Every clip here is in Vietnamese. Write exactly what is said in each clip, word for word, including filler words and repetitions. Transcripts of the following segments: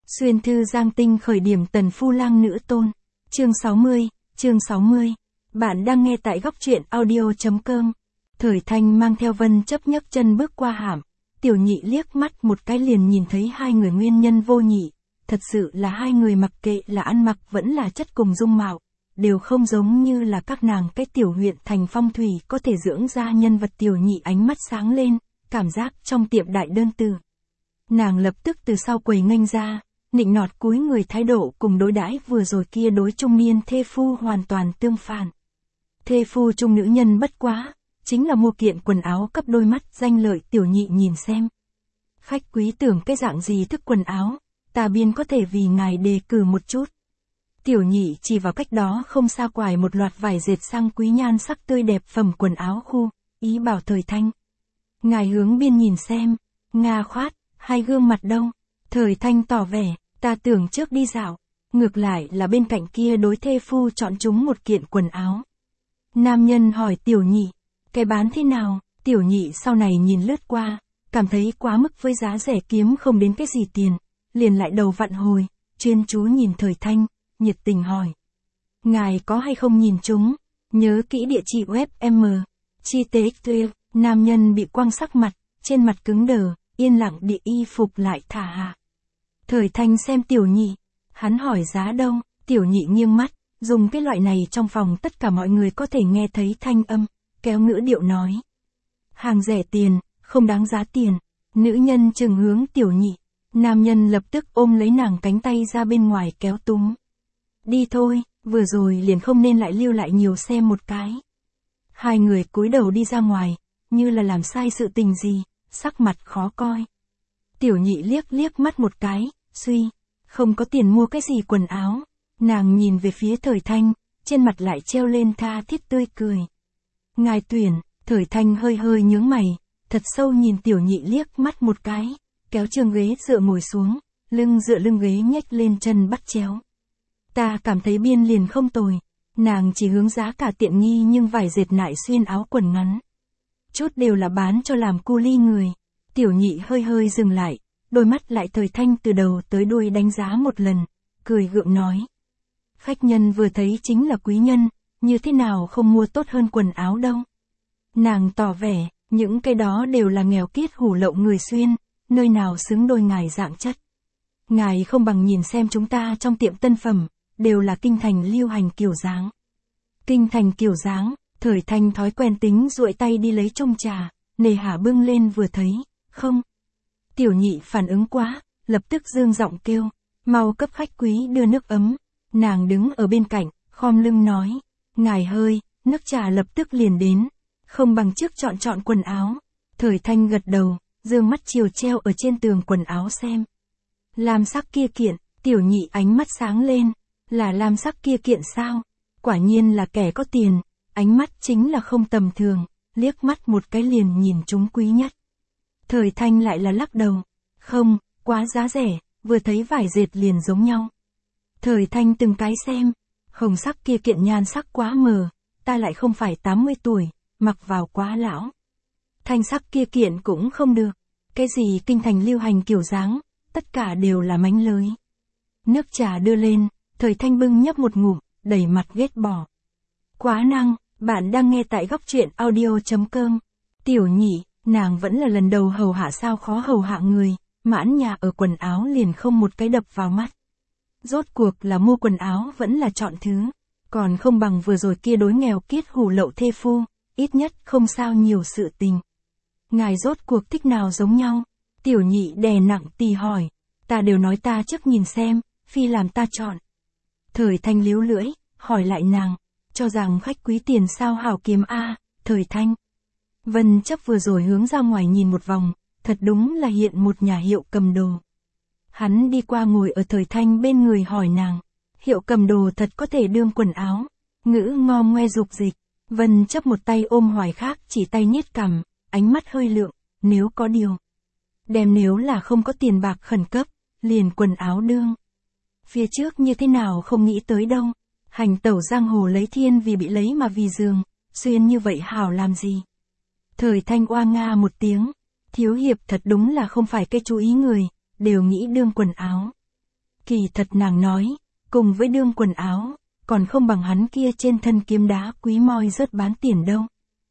Xuyên thư Giang Tinh khởi điểm tần phu lang nữ tôn. Chương sáu mươi, chương sáu mươi. Bạn đang nghe tại góc truyện audio chấm com. Thời Thanh mang theo Vân Chấp nhấc chân bước qua hàm. Tiểu Nhị liếc mắt một cái liền nhìn thấy hai người nguyên nhân vô nhị. Thật sự là hai người mặc kệ là ăn mặc vẫn là chất cùng dung mạo. Đều không giống như là các nàng cái tiểu huyện thành phong thủy có thể dưỡng ra nhân vật. Tiểu Nhị ánh mắt sáng lên, cảm giác trong tiệm đại đơn từ. Nàng lập tức từ sau quầy nghênh ra, nịnh nọt cúi người thái độ cùng đối đãi vừa rồi kia đối trung niên thê phu hoàn toàn tương phản. Thê phu trung nữ nhân bất quá, chính là mua kiện quần áo cấp đôi mắt danh lợi. Tiểu Nhị nhìn xem. Khách quý tưởng cái dạng gì thức quần áo, ta biên có thể vì ngài đề cử một chút. Tiểu Nhị chỉ vào cách đó không xa quải một loạt vải dệt sang quý nhan sắc tươi đẹp phẩm quần áo khu, ý bảo Thời Thanh. Ngài hướng biên nhìn xem, Nga khoát, hai gương mặt đâu. Thời Thanh tỏ vẻ, ta tưởng trước đi dạo, ngược lại là bên cạnh kia đối thê phu chọn chúng một kiện quần áo. Nam nhân hỏi Tiểu Nhị, cái bán thế nào? Tiểu Nhị sau này nhìn lướt qua, cảm thấy quá mức với giá rẻ kiếm không đến cái gì tiền, liền lại đầu vặn hồi, chuyên chú nhìn Thời Thanh, nhiệt tình hỏi. Ngài có hay không nhìn chúng? Nhớ kỹ địa chỉ web M. Chi tế tuyệt, nam nhân bị quăng sắc mặt, trên mặt cứng đờ, yên lặng địa y phục lại thả hạ. Thời Thanh xem Tiểu Nhị, hắn hỏi giá đâu? Tiểu Nhị nghiêng mắt, dùng cái loại này trong phòng tất cả mọi người có thể nghe thấy thanh âm, kéo ngữ điệu nói. Hàng rẻ tiền, không đáng giá tiền. Nữ nhân chừng hướng Tiểu Nhị, nam nhân lập tức ôm lấy nàng cánh tay ra bên ngoài kéo túm. Đi thôi, vừa rồi liền không nên lại lưu lại nhiều xem một cái. Hai người cúi đầu đi ra ngoài, như là làm sai sự tình gì, sắc mặt khó coi. Tiểu Nhị liếc liếc mắt một cái, suy, không có tiền mua cái gì quần áo. Nàng nhìn về phía Thời Thanh, trên mặt lại treo lên tha thiết tươi cười. Ngài tuyển. Thời Thanh hơi hơi nhướng mày, thật sâu nhìn Tiểu Nhị liếc mắt một cái, kéo trường ghế dựa ngồi xuống, lưng dựa lưng ghế nhếch lên chân bắt chéo. Ta cảm thấy biên liền không tồi. Nàng chỉ hướng giá cả tiện nghi nhưng vải dệt nại xuyên áo quần ngắn. Chút đều là bán cho làm cu ly người. Tiểu Nhị hơi hơi dừng lại, đôi mắt lại Thời Thanh từ đầu tới đuôi đánh giá một lần, cười gượng nói. Khách nhân vừa thấy chính là quý nhân, như thế nào không mua tốt hơn quần áo đâu. Nàng tỏ vẻ, những cái đó đều là nghèo kiết hủ lậu người xuyên, nơi nào xứng đôi ngài dạng chất. Ngài không bằng nhìn xem chúng ta trong tiệm tân phẩm, đều là kinh thành lưu hành kiểu dáng. Kinh thành kiểu dáng, Thời Thanh thói quen tính duỗi tay đi lấy chung trà, nề hà bưng lên vừa thấy, không. Tiểu Nhị phản ứng quá, lập tức dương giọng kêu, mau cấp khách quý đưa nước ấm. Nàng đứng ở bên cạnh, khom lưng nói, ngài hơi, nước trà lập tức liền đến, không bằng trước chọn chọn quần áo. Thời Thanh gật đầu, dương mắt chiều treo ở trên tường quần áo xem. Lam sắc kia kiện, Tiểu Nhị ánh mắt sáng lên, là lam sắc kia kiện sao? Quả nhiên là kẻ có tiền, ánh mắt chính là không tầm thường, liếc mắt một cái liền nhìn chúng quý nhất. Thời Thanh lại là lắc đầu, không, quá giá rẻ, vừa thấy vải dệt liền giống nhau. Thời Thanh từng cái xem, hồng sắc kia kiện nhan sắc quá mờ, ta lại không phải tám mươi tuổi, mặc vào quá lão. Thanh sắc kia kiện cũng không được, cái gì kinh thành lưu hành kiểu dáng, tất cả đều là mánh lới. Nước trà đưa lên, Thời Thanh bưng nhấp một ngụm, đầy mặt ghét bỏ. Quá năng, bạn đang nghe tại góc truyện audio chấm com. Tiểu Nhị, nàng vẫn là lần đầu hầu hạ sao khó hầu hạ người, mãn nhà ở quần áo liền không một cái đập vào mắt. Rốt cuộc là mua quần áo vẫn là chọn thứ, còn không bằng vừa rồi kia đối nghèo kiết hủ lậu thê phu, ít nhất không sao nhiều sự tình. Ngài rốt cuộc thích nào giống nhau? Tiểu Nhị đè nặng tì hỏi, ta đều nói ta trước nhìn xem, phi làm ta chọn. Thời Thanh líu lưỡi, hỏi lại nàng, cho rằng khách quý tiền sao hảo kiếm a? Thời Thanh. Vân Chấp vừa rồi hướng ra ngoài nhìn một vòng, thật đúng là hiện một nhà hiệu cầm đồ. Hắn đi qua ngồi ở Thời Thanh bên người hỏi nàng, hiệu cầm đồ thật có thể đương quần áo. Ngữ ngom ngoe dục dịch, Vân Chấp một tay ôm hoài khác chỉ tay nhét cằm, ánh mắt hơi lượng, nếu có điều. Đem nếu là không có tiền bạc khẩn cấp, liền quần áo đương. Phía trước như thế nào không nghĩ tới đâu, hành tẩu giang hồ lấy thiên vì bị lấy mà vì giường, xuyên như vậy hảo làm gì. Thời Thanh oa nga một tiếng, thiếu hiệp thật đúng là không phải cái chú ý người, đều nghĩ đương quần áo. Kỳ thật nàng nói, cùng với đương quần áo, còn không bằng hắn kia trên thân kiếm đá quý moi rớt bán tiền đâu.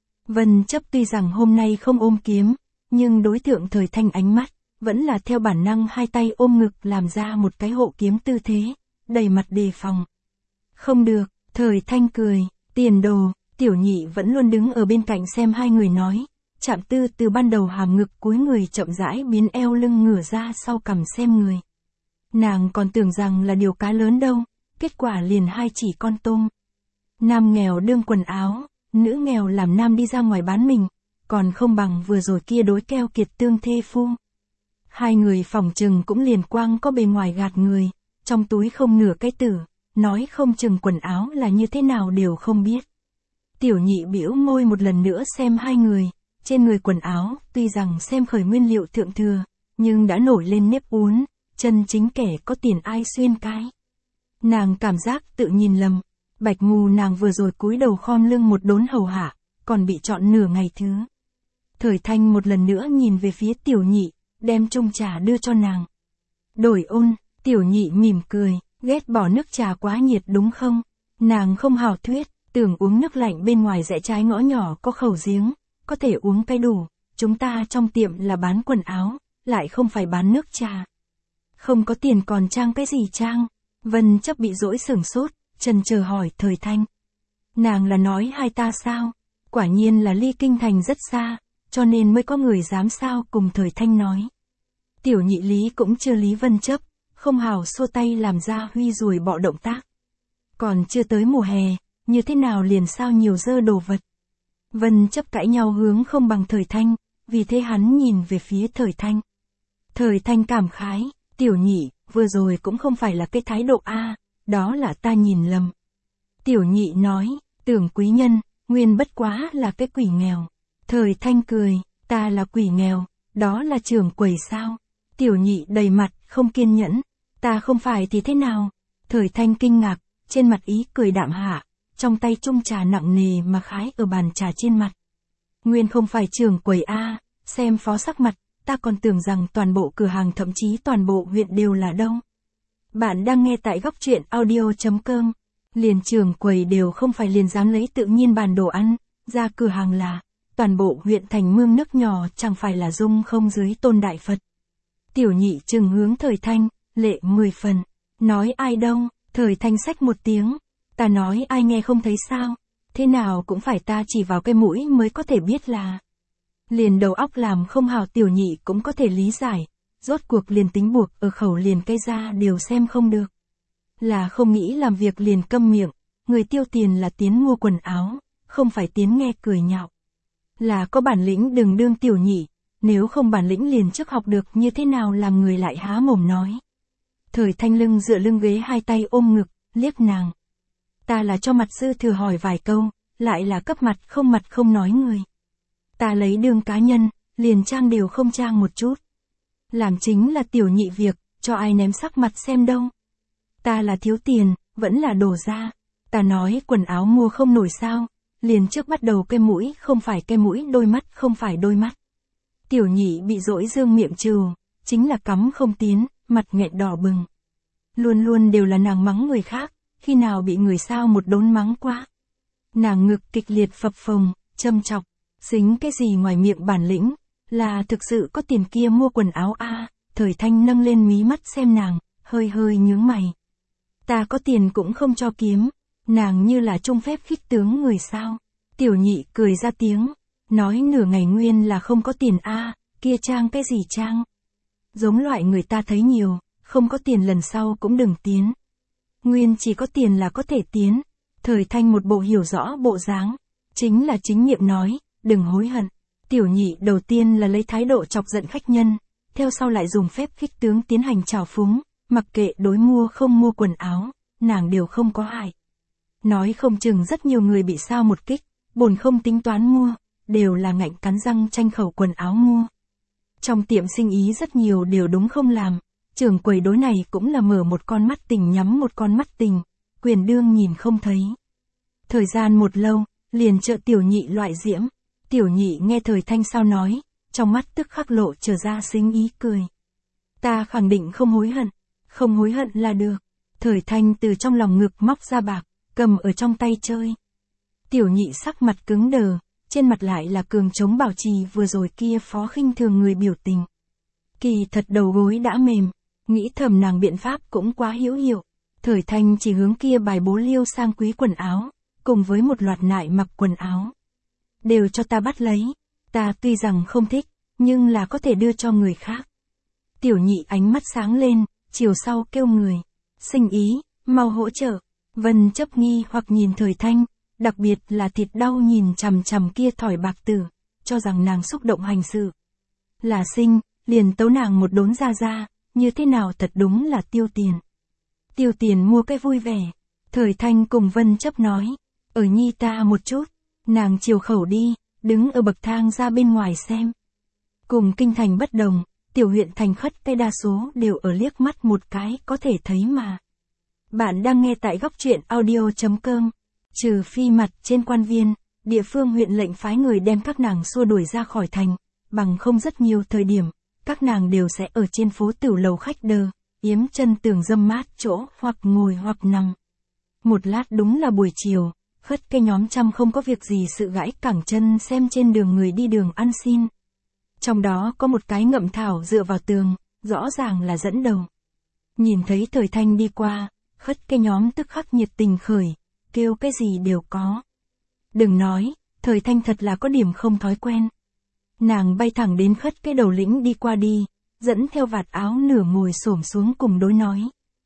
Vân Chấp tuy rằng hôm nay không ôm kiếm, nhưng đối tượng Thời Thanh ánh mắt, vẫn là theo bản năng hai tay ôm ngực làm ra một cái hộ kiếm tư thế, đầy mặt đề phòng. Không được, Thời Thanh cười, tiền đồ, Tiểu Nhị vẫn luôn đứng ở bên cạnh xem hai người nói, Trạm Tư từ ban đầu hàm ngực cúi người chậm rãi biến eo lưng ngửa ra sau cằm xem người. Nàng còn tưởng rằng là điều cá lớn đâu, kết quả liền hai chỉ con tôm. Nam nghèo đương quần áo, nữ nghèo làm nam đi ra ngoài bán mình, còn không bằng vừa rồi kia đối keo kiệt tương thê phu. Hai người phỏng chừng cũng liền quang có bề ngoài gạt người, trong túi không nửa cái tử, nói không chừng quần áo là như thế nào đều không biết. Tiểu Nhị bĩu môi một lần nữa xem hai người, trên người quần áo, tuy rằng xem khởi nguyên liệu thượng thừa, nhưng đã nổi lên nếp uốn, chân chính kẻ có tiền ai xuyên cái. Nàng cảm giác tự nhìn lầm, Bạch Ngù nàng vừa rồi cúi đầu khom lưng một đốn hầu hạ, còn bị chọn nửa ngày thứ. Thời Thanh một lần nữa nhìn về phía Tiểu Nhị, đem chung trà đưa cho nàng. Đổi ôn, Tiểu Nhị mỉm cười, ghét bỏ nước trà quá nhiệt đúng không? Nàng không hào thuyết, tưởng uống nước lạnh bên ngoài rẽ trái ngõ nhỏ có khẩu giếng, có thể uống cái đủ, chúng ta trong tiệm là bán quần áo, lại không phải bán nước trà. Không có tiền còn trang cái gì trang? Vân Chấp bị dỗi sửng sốt, chần chờ hỏi Thời Thanh. Nàng là nói hai ta sao? Quả nhiên là ly kinh thành rất xa, cho nên mới có người dám sao cùng Thời Thanh nói. Tiểu Nhị lý cũng chưa lý Vân Chấp, không hào xua tay làm ra huy ruồi bọ động tác. Còn chưa tới mùa hè, như thế nào liền sao nhiều dơ đồ vật. Vân Chấp cãi nhau hướng không bằng Thời Thanh, vì thế hắn nhìn về phía Thời Thanh. Thời Thanh cảm khái, Tiểu Nhị, vừa rồi cũng không phải là cái thái độ a, đó là ta nhìn lầm. Tiểu Nhị nói, tưởng quý nhân, nguyên bất quá là cái quỷ nghèo. Thời Thanh cười, ta là quỷ nghèo, đó là trưởng quầy sao? Tiểu Nhị đầy mặt, không kiên nhẫn, ta không phải thì thế nào? Thời Thanh kinh ngạc, trên mặt ý cười đạm hạ, trong tay chung trà nặng nề mà khái ở bàn trà trên mặt. Nguyên không phải trưởng quầy a, xem phó sắc mặt, ta còn tưởng rằng toàn bộ cửa hàng thậm chí toàn bộ huyện đều là đâu. Bạn đang nghe tại góc truyện audio chấm com. Liền trưởng quầy đều không phải liền dám lấy tự nhiên bàn đồ ăn, ra cửa hàng là, toàn bộ huyện thành mương nước nhỏ chẳng phải là dung không dưới tôn đại Phật. Tiểu Nhị trừng hướng Thời Thanh, lệ mười phần, nói ai đâu, Thời Thanh xách một tiếng, ta nói ai nghe không thấy sao, thế nào cũng phải ta chỉ vào cái mũi mới có thể biết là. Liền đầu óc làm không hào Tiểu Nhị cũng có thể lý giải, rốt cuộc liền tính buộc ở khẩu liền cây ra đều xem không được. Là không nghĩ làm việc liền câm miệng, người tiêu tiền là tiến mua quần áo, không phải tiến nghe cười nhạo. Là có bản lĩnh đừng đương Tiểu Nhị, nếu không bản lĩnh liền trước học được như thế nào làm người lại há mồm nói. Thời Thanh lưng dựa lưng ghế hai tay ôm ngực, liếc nàng. Ta là cho mặt sư thừa hỏi vài câu, lại là cấp mặt không mặt không nói người. Ta lấy đương cá nhân, liền trang đều không trang một chút. Làm chính là Tiểu Nhị việc, cho ai ném sắc mặt xem đâu. Ta là thiếu tiền, vẫn là đổ ra. Ta nói quần áo mua không nổi sao, liền trước bắt đầu cái mũi không phải cái mũi đôi mắt không phải đôi mắt. Tiểu Nhị bị dỗi dương miệng trừ, chính là cắm không tiến, mặt nghẹn đỏ bừng. Luôn luôn đều là nàng mắng người khác, khi nào bị người sao một đốn mắng quá. Nàng ngực kịch liệt phập phồng, châm chọc, xính cái gì ngoài miệng bản lĩnh, là thực sự có tiền kia mua quần áo a. À, Thời Thanh nâng lên mí mắt xem nàng, hơi hơi nhướng mày. Ta có tiền cũng không cho kiếm, nàng như là trung phép khích tướng người sao. Tiểu Nhị cười ra tiếng, nói nửa ngày nguyên là không có tiền a, à, kia trang cái gì trang. Giống loại người ta thấy nhiều, không có tiền lần sau cũng đừng tiến. Nguyên chỉ có tiền là có thể tiến. Thời Thanh một bộ hiểu rõ bộ dáng, chính là chính miệng nói, đừng hối hận. Tiểu Nhị đầu tiên là lấy thái độ chọc giận khách nhân, theo sau lại dùng phép khích tướng tiến hành trào phúng, mặc kệ đối mua không mua quần áo, nàng đều không có hại. Nói không chừng rất nhiều người bị sao một kích, bồn không tính toán mua, đều là ngạnh cắn răng tranh khẩu quần áo mua. Trong tiệm sinh ý rất nhiều đều đúng không làm, trưởng quầy đối này cũng là mở một con mắt tình nhắm một con mắt tình, quyền đương nhìn không thấy. Thời gian một lâu, liền trợ Tiểu Nhị loại diễm. Tiểu Nhị nghe Thời Thanh sao nói, trong mắt tức khắc lộ trở ra xinh ý cười. Ta khẳng định không hối hận. không hối hận là được. Thời Thanh từ trong lòng ngực móc ra bạc, cầm ở trong tay chơi. Tiểu Nhị sắc mặt cứng đờ, trên mặt lại là cường chống bảo trì vừa rồi kia phó khinh thường người biểu tình. Kỳ thật đầu gối đã mềm, nghĩ thầm nàng biện pháp cũng quá hữu hiệu. Thời Thanh chỉ hướng kia bài bố liêu sang quý quần áo, cùng với một loạt nại mặc quần áo. Đều cho ta bắt lấy, ta tuy rằng không thích, nhưng là có thể đưa cho người khác. Tiểu Nhị ánh mắt sáng lên, chiều sau kêu người. Sinh ý, mau hỗ trợ. Vân Chấp nghi hoặc nhìn Thời Thanh, đặc biệt là thịt đau nhìn chằm chằm kia thỏi bạc tử, cho rằng nàng xúc động hành sự. Là sinh, liền tấu nàng một đốn ra ra, như thế nào thật đúng là tiêu tiền. Tiêu tiền mua cái vui vẻ. Thời Thanh cùng Vân Chấp nói, ở nhi ta một chút. Nàng chiều khẩu đi, đứng ở bậc thang ra bên ngoài xem. Cùng kinh thành bất đồng, tiểu huyện thành khất cái đa số đều ở liếc mắt một cái có thể thấy mà. Bạn đang nghe tại góc truyện audio chấm com. Trừ phi mặt trên quan viên, địa phương huyện lệnh phái người đem các nàng xua đuổi ra khỏi thành, bằng không rất nhiều thời điểm, các nàng đều sẽ ở trên phố tửu lầu khách đơ, yếm chân tường dâm mát chỗ hoặc ngồi hoặc nằm. Một lát đúng là buổi chiều, khất cái nhóm trăm không có việc gì sự gãi cẳng chân xem trên đường người đi đường ăn xin. Trong đó có một cái ngậm thảo dựa vào tường, rõ ràng là dẫn đầu. Nhìn thấy Thời Thanh đi qua, khất cái nhóm tức khắc nhiệt tình khởi, kêu cái gì đều có. Đừng nói, Thời Thanh thật là có điểm không thói quen. Nàng bay thẳng đến khất cái đầu lĩnh đi qua đi, dẫn theo vạt áo nửa ngồi xổm xuống cùng đối nói.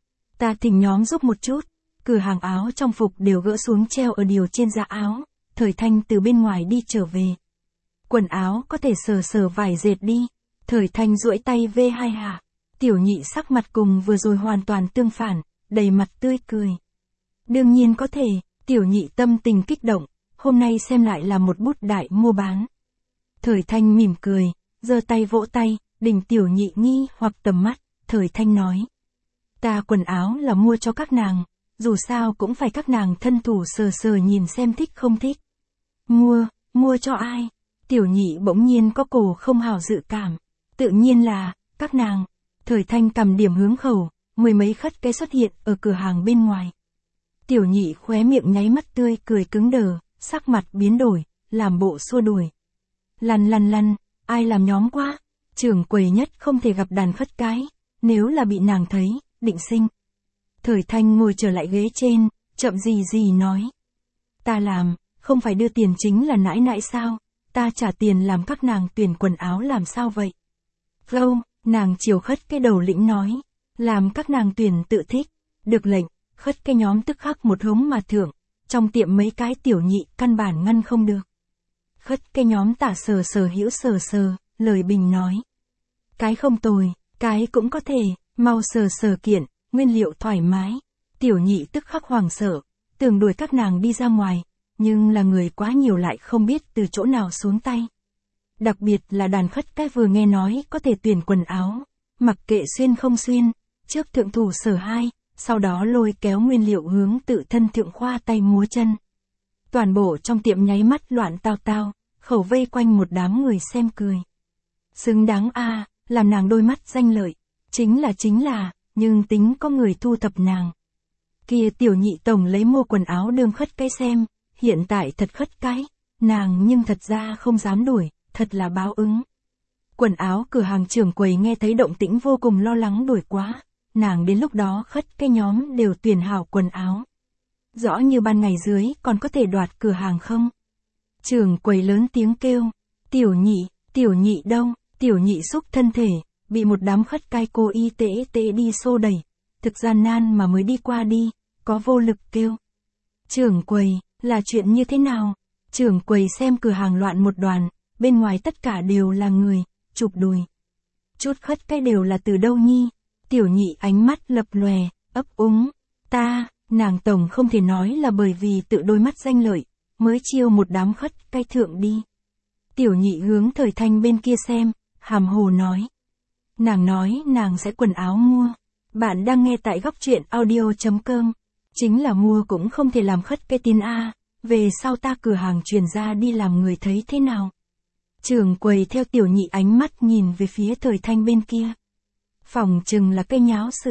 Ta thỉnh nhóm giúp một chút, cửa hàng áo trong phục đều gỡ xuống treo ở điều trên giá áo, Thời Thanh từ bên ngoài đi trở về. Quần áo có thể sờ sờ vải dệt đi, Thời Thanh duỗi tay vê hai hạ, Tiểu Nhị sắc mặt cùng vừa rồi hoàn toàn tương phản, đầy mặt tươi cười. Đương nhiên có thể, Tiểu Nhị tâm tình kích động, hôm nay xem lại là một bút đại mua bán. Thời Thanh mỉm cười, giơ tay vỗ tay, đỉnh Tiểu Nhị nghi hoặc tầm mắt, Thời Thanh nói. Ta quần áo là mua cho các nàng, dù sao cũng phải các nàng thân thủ sờ sờ nhìn xem thích không thích. Mua, mua cho ai? Tiểu Nhị bỗng nhiên có cổ không hào dự cảm. Tự nhiên là, các nàng. Thời Thanh cầm điểm hướng khẩu, mười mấy khất cái xuất hiện ở cửa hàng bên ngoài. Tiểu Nhị khóe miệng nháy mắt tươi cười cứng đờ, sắc mặt biến đổi, làm bộ xua đuổi. Lăn lăn lăn, ai làm nhóm quá? Trưởng quầy nhất không thể gặp đàn khất cái, nếu là bị nàng thấy, định sinh. Thời Thanh ngồi trở lại ghế trên, chậm gì gì nói. Ta làm, không phải đưa tiền chính là nãi nãi sao, ta trả tiền làm các nàng tuyển quần áo làm sao vậy? Gâu, nàng chiều khất cái đầu lĩnh nói, làm các nàng tuyển tự thích, được lệnh, khất cái nhóm tức khắc một hống mà thưởng, trong tiệm mấy cái Tiểu Nhị căn bản ngăn không được. Khất cái nhóm tả sờ sờ hữu sờ sờ, lời bình nói. Cái không tồi, cái cũng có thể, mau sờ sờ kiện, nguyên liệu thoải mái. Tiểu Nhị tức khắc hoảng sợ, tưởng đuổi các nàng đi ra ngoài, nhưng là người quá nhiều lại không biết từ chỗ nào xuống tay. Đặc biệt là đàn khất cái vừa nghe nói có thể tuyển quần áo, mặc kệ xuyên không xuyên, trước thượng thủ sở hai, sau đó lôi kéo nguyên liệu hướng tự thân thượng khoa tay múa chân. Toàn bộ trong tiệm nháy mắt loạn tao tao, khẩu vây quanh một đám người xem cười. Xứng đáng a, à, làm nàng đôi mắt danh lợi, chính là chính là, nhưng tính có người thu thập nàng. Kia Tiểu Nhị tổng lấy mua quần áo đương khất cái xem, hiện tại thật khất cái, nàng nhưng thật ra không dám đuổi, thật là báo ứng. Quần áo cửa hàng trưởng quầy nghe thấy động tĩnh vô cùng lo lắng đuổi quá, nàng đến lúc đó khất cái nhóm đều tuyển hảo quần áo. Rõ như ban ngày dưới còn có thể đoạt cửa hàng không? Trưởng quầy lớn tiếng kêu, Tiểu Nhị, Tiểu Nhị đâu? Tiểu Nhị xúc thân thể, bị một đám khất cái cô y tế tế đi xô đẩy, thực gian nan mà mới đi qua đi, có vô lực kêu. Trưởng quầy, là chuyện như thế nào? Trưởng quầy xem cửa hàng loạn một đoàn, bên ngoài tất cả đều là người, chụp đùi. Chút khất cái đều là từ đâu nhi? Tiểu Nhị ánh mắt lập lòe, ấp úng, ta, nàng tổng không thể nói là bởi vì tự đôi mắt danh lợi, mới chiêu một đám khất cái thượng đi. Tiểu Nhị hướng Thời Thanh bên kia xem, hàm hồ nói. Nàng nói nàng sẽ quần áo mua. Bạn đang nghe tại góc truyện audio chấm com. Chính là mua cũng không thể làm khất cái tin A, về sau ta cửa hàng truyền ra đi làm người thấy thế nào? Trưởng quầy theo Tiểu Nhị ánh mắt nhìn về phía Thời Thanh bên kia. Phòng chừng là cây nháo sự.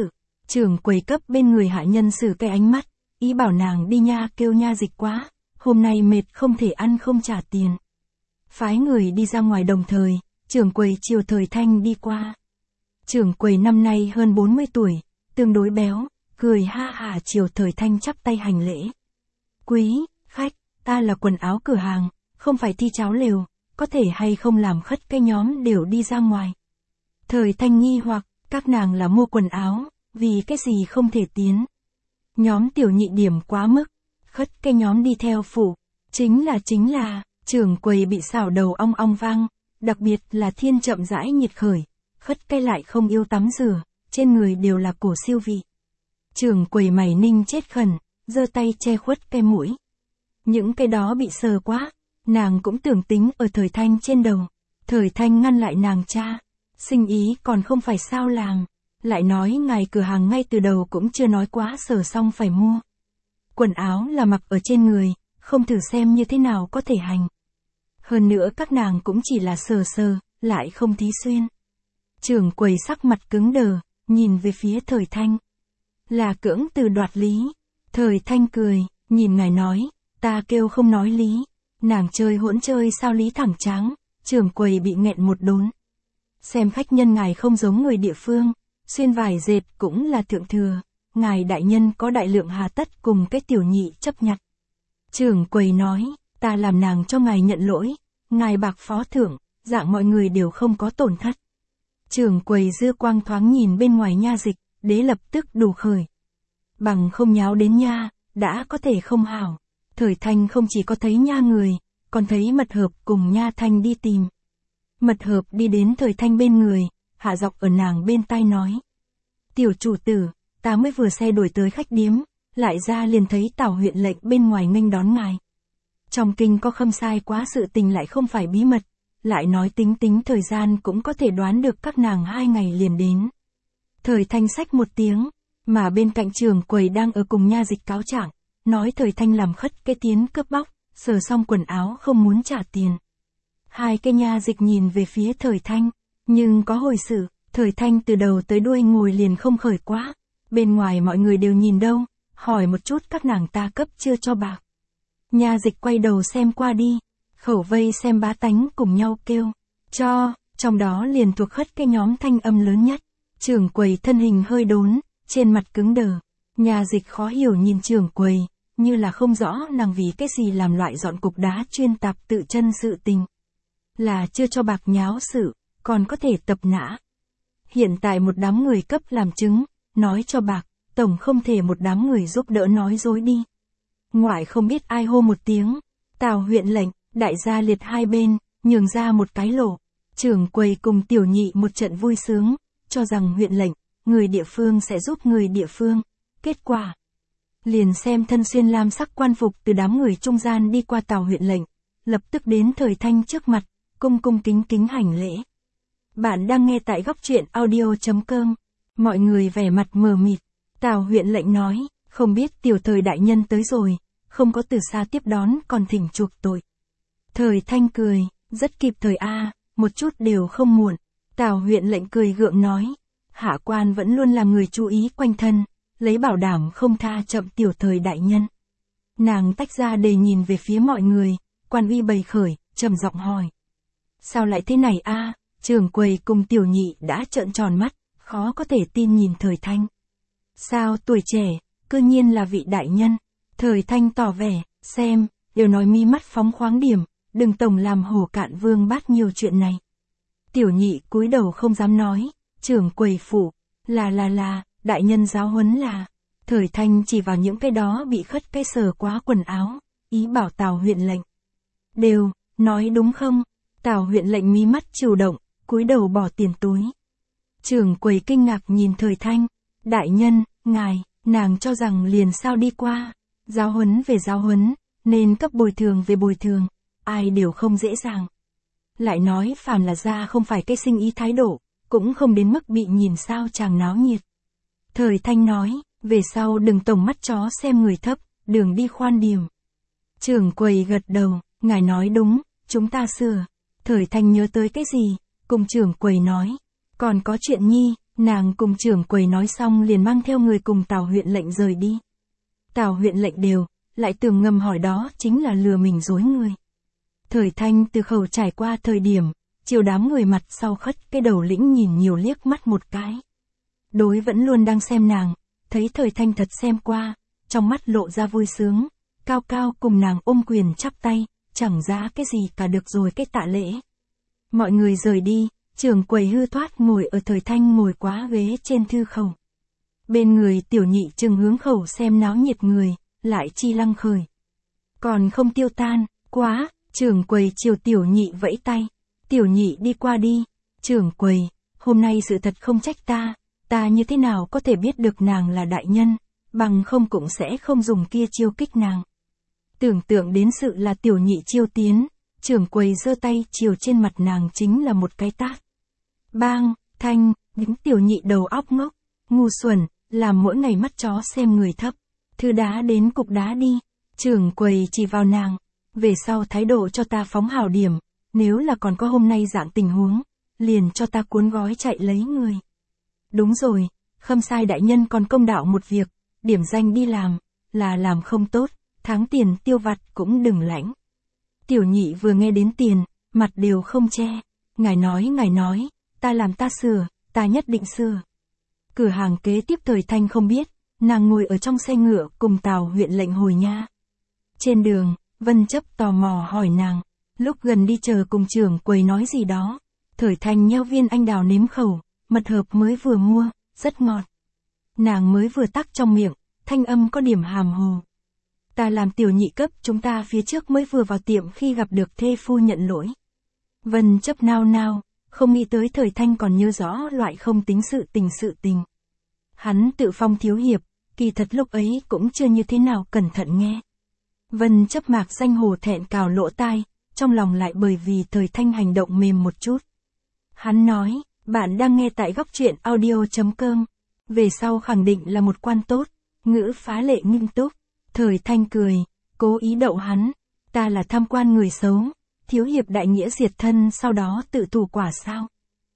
Trưởng quầy cấp bên người hạ nhân xử cái ánh mắt, ý bảo nàng đi nha, kêu nha dịch quá, hôm nay mệt không thể ăn không trả tiền. Phái người đi ra ngoài đồng thời, trưởng quầy Triều Thời Thanh đi qua. Trưởng quầy năm nay hơn bốn mươi tuổi, tương đối béo, cười ha hả. Triều Thời Thanh chắp tay hành lễ. Quý khách, ta là quần áo cửa hàng, không phải thi cháo lều, có thể hay không làm khất cái nhóm đều đi ra ngoài. Thời Thanh nghi hoặc, các nàng là mua quần áo, vì cái gì không thể tiến. Nhóm tiểu nhị điểm quá mức, khất cái nhóm đi theo phụ, chính là chính là, trưởng quầy bị xảo đầu ong ong vang, đặc biệt là thiên chậm rãi nhiệt khởi, khất cái lại không yêu tắm rửa, trên người đều là cổ siêu vị. Trưởng quầy mày ninh chết khẩn, giơ tay che khuất cái mũi. Những cái đó bị sờ quá, nàng cũng tưởng tính ở Thời Thanh trên đầu. Thời Thanh ngăn lại nàng cha, sinh ý còn không phải sao làm, lại nói ngài cửa hàng ngay từ đầu cũng chưa nói quá sờ xong phải mua. Quần áo là mặc ở trên người, không thử xem như thế nào có thể hành. Hơn nữa các nàng cũng chỉ là sờ sờ, lại không thí xuyên. Trưởng quầy sắc mặt cứng đờ, nhìn về phía Thời Thanh. Là cưỡng từ đoạt lý. Thời Thanh cười, nhìn ngài nói, ta kêu không nói lý. Nàng chơi hỗn chơi sao lý thẳng tráng, trưởng quầy bị nghẹn một đốn. Xem khách nhân ngài không giống người địa phương, xuyên vải dệt cũng là thượng thừa, ngài đại nhân có đại lượng hà tất cùng cái tiểu nhị chấp nhặt. Trưởng quầy nói, ta làm nàng cho ngài nhận lỗi, ngài bạc phó thưởng, dạng mọi người đều không có tổn thất. Trưởng quầy dư quang thoáng nhìn bên ngoài nha dịch, đế lập tức đủ khởi. Bằng không nháo đến nha, đã có thể không hảo. Thời Thanh không chỉ có thấy nha người, còn thấy Mật Hợp cùng nha Thanh đi tìm. Mật Hợp đi đến Thời Thanh bên người, hạ giọng ở nàng bên tai nói. Tiểu chủ tử, ta mới vừa xe đuổi tới khách điếm, lại ra liền thấy Tào huyện lệnh bên ngoài nghênh đón ngài. Trong kinh có khâm sai quá sự tình lại không phải bí mật, lại nói tính tính thời gian cũng có thể đoán được các nàng hai ngày liền đến. Thời Thanh xách một tiếng, mà bên cạnh trưởng quầy đang ở cùng nha dịch cáo trạng, nói Thời Thanh làm khất cái tiến cướp bóc, sờ xong quần áo không muốn trả tiền. Hai cái nha dịch nhìn về phía Thời Thanh, nhưng có hồi sự, Thời Thanh từ đầu tới đuôi ngồi liền không khởi quá, bên ngoài mọi người đều nhìn đâu, hỏi một chút các nàng ta cấp chưa cho bạc. Nha dịch quay đầu xem qua đi, khẩu vây xem bá tánh cùng nhau kêu, cho, trong đó liền thuộc khất cái nhóm thanh âm lớn nhất. Trưởng quầy thân hình hơi đốn, trên mặt cứng đờ, nha dịch khó hiểu nhìn trưởng quầy, như là không rõ nàng vì cái gì làm loại dọn cục đá chuyên tạp tự chân sự tình. Là chưa cho bạc nháo sự, còn có thể tập nã. Hiện tại một đám người cấp làm chứng, nói cho bạc, tổng không thể một đám người giúp đỡ nói dối đi. Ngoại không biết ai hô một tiếng, Tào huyện lệnh, đại gia liệt hai bên, nhường ra một cái lỗ. Trưởng quầy cùng tiểu nhị một trận vui sướng, cho rằng huyện lệnh, người địa phương sẽ giúp người địa phương. Kết quả, liền xem thân xuyên lam sắc quan phục từ đám người trung gian đi qua Tào huyện lệnh, lập tức đến Thời Thanh trước mặt, cung cung kính kính hành lễ. Bạn đang nghe tại góc truyện audio chấm com. Mọi người vẻ mặt mờ mịt. Tào huyện lệnh nói, không biết tiểu Thời đại nhân tới rồi, không có từ xa tiếp đón còn thỉnh chuộc tội. Thời Thanh cười, rất kịp thời a, một chút đều không muộn. Tào huyện lệnh cười gượng nói, hạ quan vẫn luôn là người chú ý quanh thân, lấy bảo đảm không tha chậm tiểu Thời đại nhân. Nàng tách ra để nhìn về phía mọi người, quan uy bày khởi, trầm giọng hỏi. Sao lại thế này a? Trưởng quầy cùng tiểu nhị đã trợn tròn mắt, khó có thể tin nhìn Thời Thanh. Sao tuổi trẻ, cư nhiên là vị đại nhân. Thời Thanh tỏ vẻ, xem, đều nói mi mắt phóng khoáng điểm, đừng tổng làm hổ cạn vương bát nhiều chuyện này. Tiểu nhị cúi đầu không dám nói, trưởng quầy phủ, là là là, đại nhân giáo huấn là. Thời Thanh chỉ vào những cái đó bị khất cái sờ quá quần áo, ý bảo Tào huyện lệnh. Đều, nói đúng không? Tào huyện lệnh mí mắt chủ động, cúi đầu bỏ tiền túi. Trưởng quầy kinh ngạc nhìn Thời Thanh, đại nhân, ngài, nàng cho rằng liền sao đi qua, giáo huấn về giáo huấn, nên cấp bồi thường về bồi thường, ai đều không dễ dàng. Lại nói phàm là ra không phải cái sinh ý thái độ, cũng không đến mức bị nhìn sao chàng náo nhiệt. Thời Thanh nói, về sau đừng tổng mắt chó xem người thấp, đường đi khoan điềm. Trưởng quầy gật đầu, ngài nói đúng, chúng ta sửa. Thời Thanh nhớ tới cái gì, cùng trưởng quầy nói, còn có chuyện nhi, Nàng cùng trưởng quầy nói xong liền mang theo người cùng Tào huyện lệnh rời đi. Tào huyện lệnh đều, lại tưởng ngầm hỏi đó chính là lừa mình dối người. Thời Thanh từ khẩu trải qua thời điểm, chiều đám người mặt sau khất cái đầu lĩnh nhìn nhiều liếc mắt một cái. Đối vẫn luôn đang xem nàng, thấy Thời Thanh thật xem qua, trong mắt lộ ra vui sướng, cao cao cùng nàng ôm quyền chắp tay, chẳng giá cái gì cả được rồi cái tạ lễ. Mọi người rời đi, trưởng quầy hư thoát ngồi ở Thời Thanh ngồi quá ghế trên thư khẩu. Bên người tiểu nhị chừng hướng khẩu xem náo nhiệt người, lại chi lăng khởi. Còn không tiêu tan, quá, trưởng quầy chiều tiểu nhị vẫy tay, tiểu nhị đi qua đi, trưởng quầy, hôm nay sự thật không trách ta, ta như thế nào có thể biết được nàng là đại nhân, bằng không cũng sẽ không dùng kia chiêu kích nàng. Tưởng tượng đến sự là tiểu nhị chiêu tiến, trưởng quầy giơ tay chiều trên mặt nàng chính là một cái tát. Bang, thanh, những tiểu nhị đầu óc ngốc, ngu xuẩn, làm mỗi ngày mắt chó xem người thấp. Thư đá đến cục đá đi, trưởng quầy chỉ vào nàng, về sau thái độ cho ta phóng hào điểm, nếu là còn có hôm nay dạng tình huống, liền cho ta cuốn gói chạy lấy người. Đúng rồi, Khâm Sai đại nhân còn công đạo một việc, điểm danh đi làm, là làm không tốt, tháng tiền tiêu vặt cũng đừng lãnh. Tiểu nhị vừa nghe đến tiền, mặt đều không che, ngài nói ngài nói, ta làm ta sửa, ta nhất định sửa. Cửa hàng kế tiếp Thời Thanh không biết, nàng ngồi ở trong xe ngựa cùng Tào huyện lệnh hồi nha. Trên đường, Vân Chấp tò mò hỏi nàng, lúc gần đi chờ cùng trưởng quầy nói gì đó, Thời Thanh nheo viên anh đào nếm khẩu, mật hợp mới vừa mua, rất ngọt. Nàng mới vừa tắc trong miệng, thanh âm có điểm hàm hồ. Ta làm tiểu nhị cấp chúng ta phía trước mới vừa vào tiệm khi gặp được thê phu nhận lỗi. Vân Chấp nao nao, không nghĩ tới Thời Thanh còn nhớ rõ loại không tính sự tình sự tình. Hắn tự phong thiếu hiệp, kỳ thật lúc ấy cũng chưa như thế nào cẩn thận nghe. Vân Chấp mạc danh hồ thẹn cào lỗ tai, trong lòng lại bởi vì Thời Thanh hành động mềm một chút. Hắn nói, bạn đang nghe tại góc truyện audio chấm com, về sau khẳng định là một quan tốt, ngữ phá lệ nghiêm túc. Thời Thanh cười, cố ý đậu hắn, ta là tham quan người xấu, thiếu hiệp đại nghĩa diệt thân sau đó tự thủ quả sao.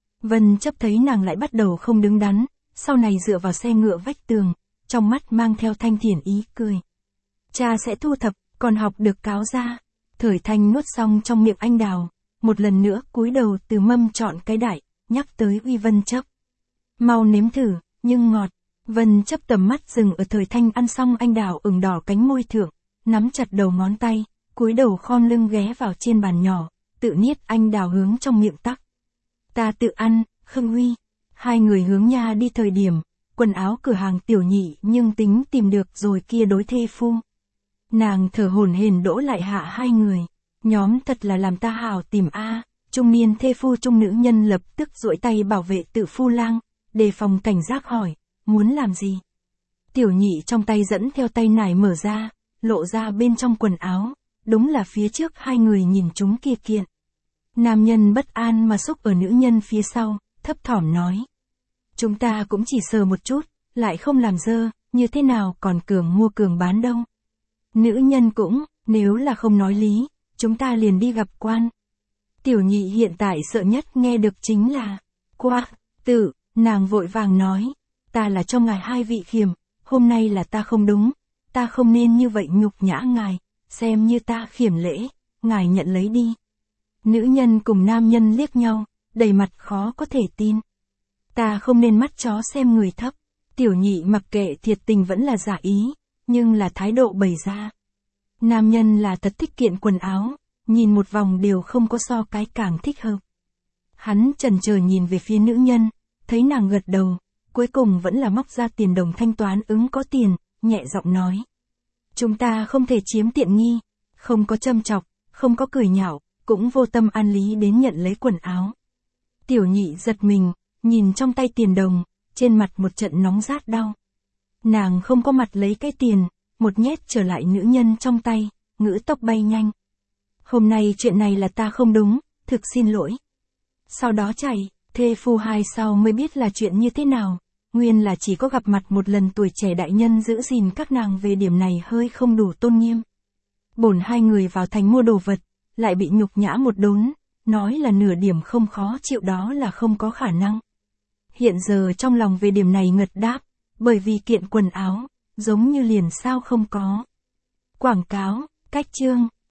Vân Chấp thấy nàng lại bắt đầu không đứng đắn, sau này dựa vào xe ngựa vách tường, trong mắt mang theo thanh thiện ý cười. Cha sẽ thu thập, còn học được cáo ra. Thời Thanh nuốt xong trong miệng anh đào, một lần nữa cúi đầu từ mâm chọn cái đại, nhắc tới uy Vân Chấp. Mau nếm thử, nhưng ngọt. Vân Chấp tầm mắt dừng ở Thời Thanh ăn xong anh đào ửng đỏ cánh môi thượng, nắm chặt đầu ngón tay, cúi đầu khom lưng ghé vào trên bàn nhỏ, tự niết anh đào hướng trong miệng tắc. Ta tự ăn, Khương Huy. Hai người hướng nha đi thời điểm, quần áo cửa hàng tiểu nhị nhưng tính tìm được rồi kia đối thê phu. Nàng thở hổn hển đỗ lại hạ hai người, nhóm thật là làm ta hào tìm a. Trung niên thê phu trung nữ nhân lập tức duỗi tay bảo vệ tự phu lang, đề phòng cảnh giác hỏi, muốn làm gì? Tiểu nhị trong tay dẫn theo tay nải mở ra, lộ ra bên trong quần áo, đúng là phía trước hai người nhìn chúng kia kiện. Nam nhân bất an mà xúc ở nữ nhân phía sau, thấp thỏm nói. Chúng ta cũng chỉ sờ một chút, lại không làm dơ, như thế nào còn cường mua cường bán đâu. Nữ nhân cũng, nếu là không nói lý, chúng ta liền đi gặp quan. Tiểu nhị hiện tại sợ nhất nghe được chính là, qua, tự, nàng vội vàng nói, ta là cho ngài hai vị khiểm, hôm nay là ta không đúng, ta không nên như vậy nhục nhã ngài, xem như ta khiểm lễ, ngài nhận lấy đi. Nữ nhân cùng nam nhân liếc nhau, đầy mặt khó có thể tin. Ta không nên mắt chó xem người thấp, tiểu nhị mặc kệ thiệt tình vẫn là giả ý, nhưng là thái độ bày ra. Nam nhân là thật thích kiện quần áo, nhìn một vòng đều không có so cái càng thích hợp. Hắn chần chờ nhìn về phía nữ nhân, thấy nàng gật đầu, cuối cùng vẫn là móc ra tiền đồng thanh toán ứng có tiền, nhẹ giọng nói. Chúng ta không thể chiếm tiện nghi, không có châm chọc, không có cười nhạo, cũng vô tâm an lý đến nhận lấy quần áo. Tiểu nhị giật mình, nhìn trong tay tiền đồng, trên mặt một trận nóng rát đau. Nàng không có mặt lấy cái tiền, một nhét trở lại nữ nhân trong tay, ngữ tốc bay nhanh. Hôm nay chuyện này là ta không đúng, thực xin lỗi. Sau đó chạy, thê phu hai sau mới biết là chuyện như thế nào, nguyên là chỉ có gặp mặt một lần tuổi trẻ đại nhân giữ gìn các nàng về điểm này hơi không đủ tôn nghiêm. Bổn hai người vào thành mua đồ vật, lại bị nhục nhã một đốn, nói là nửa điểm không khó chịu đó là không có khả năng. Hiện giờ trong lòng về điểm này ngật đáp, bởi vì kiện quần áo, giống như liền sao không có. Quảng cáo, cách chương.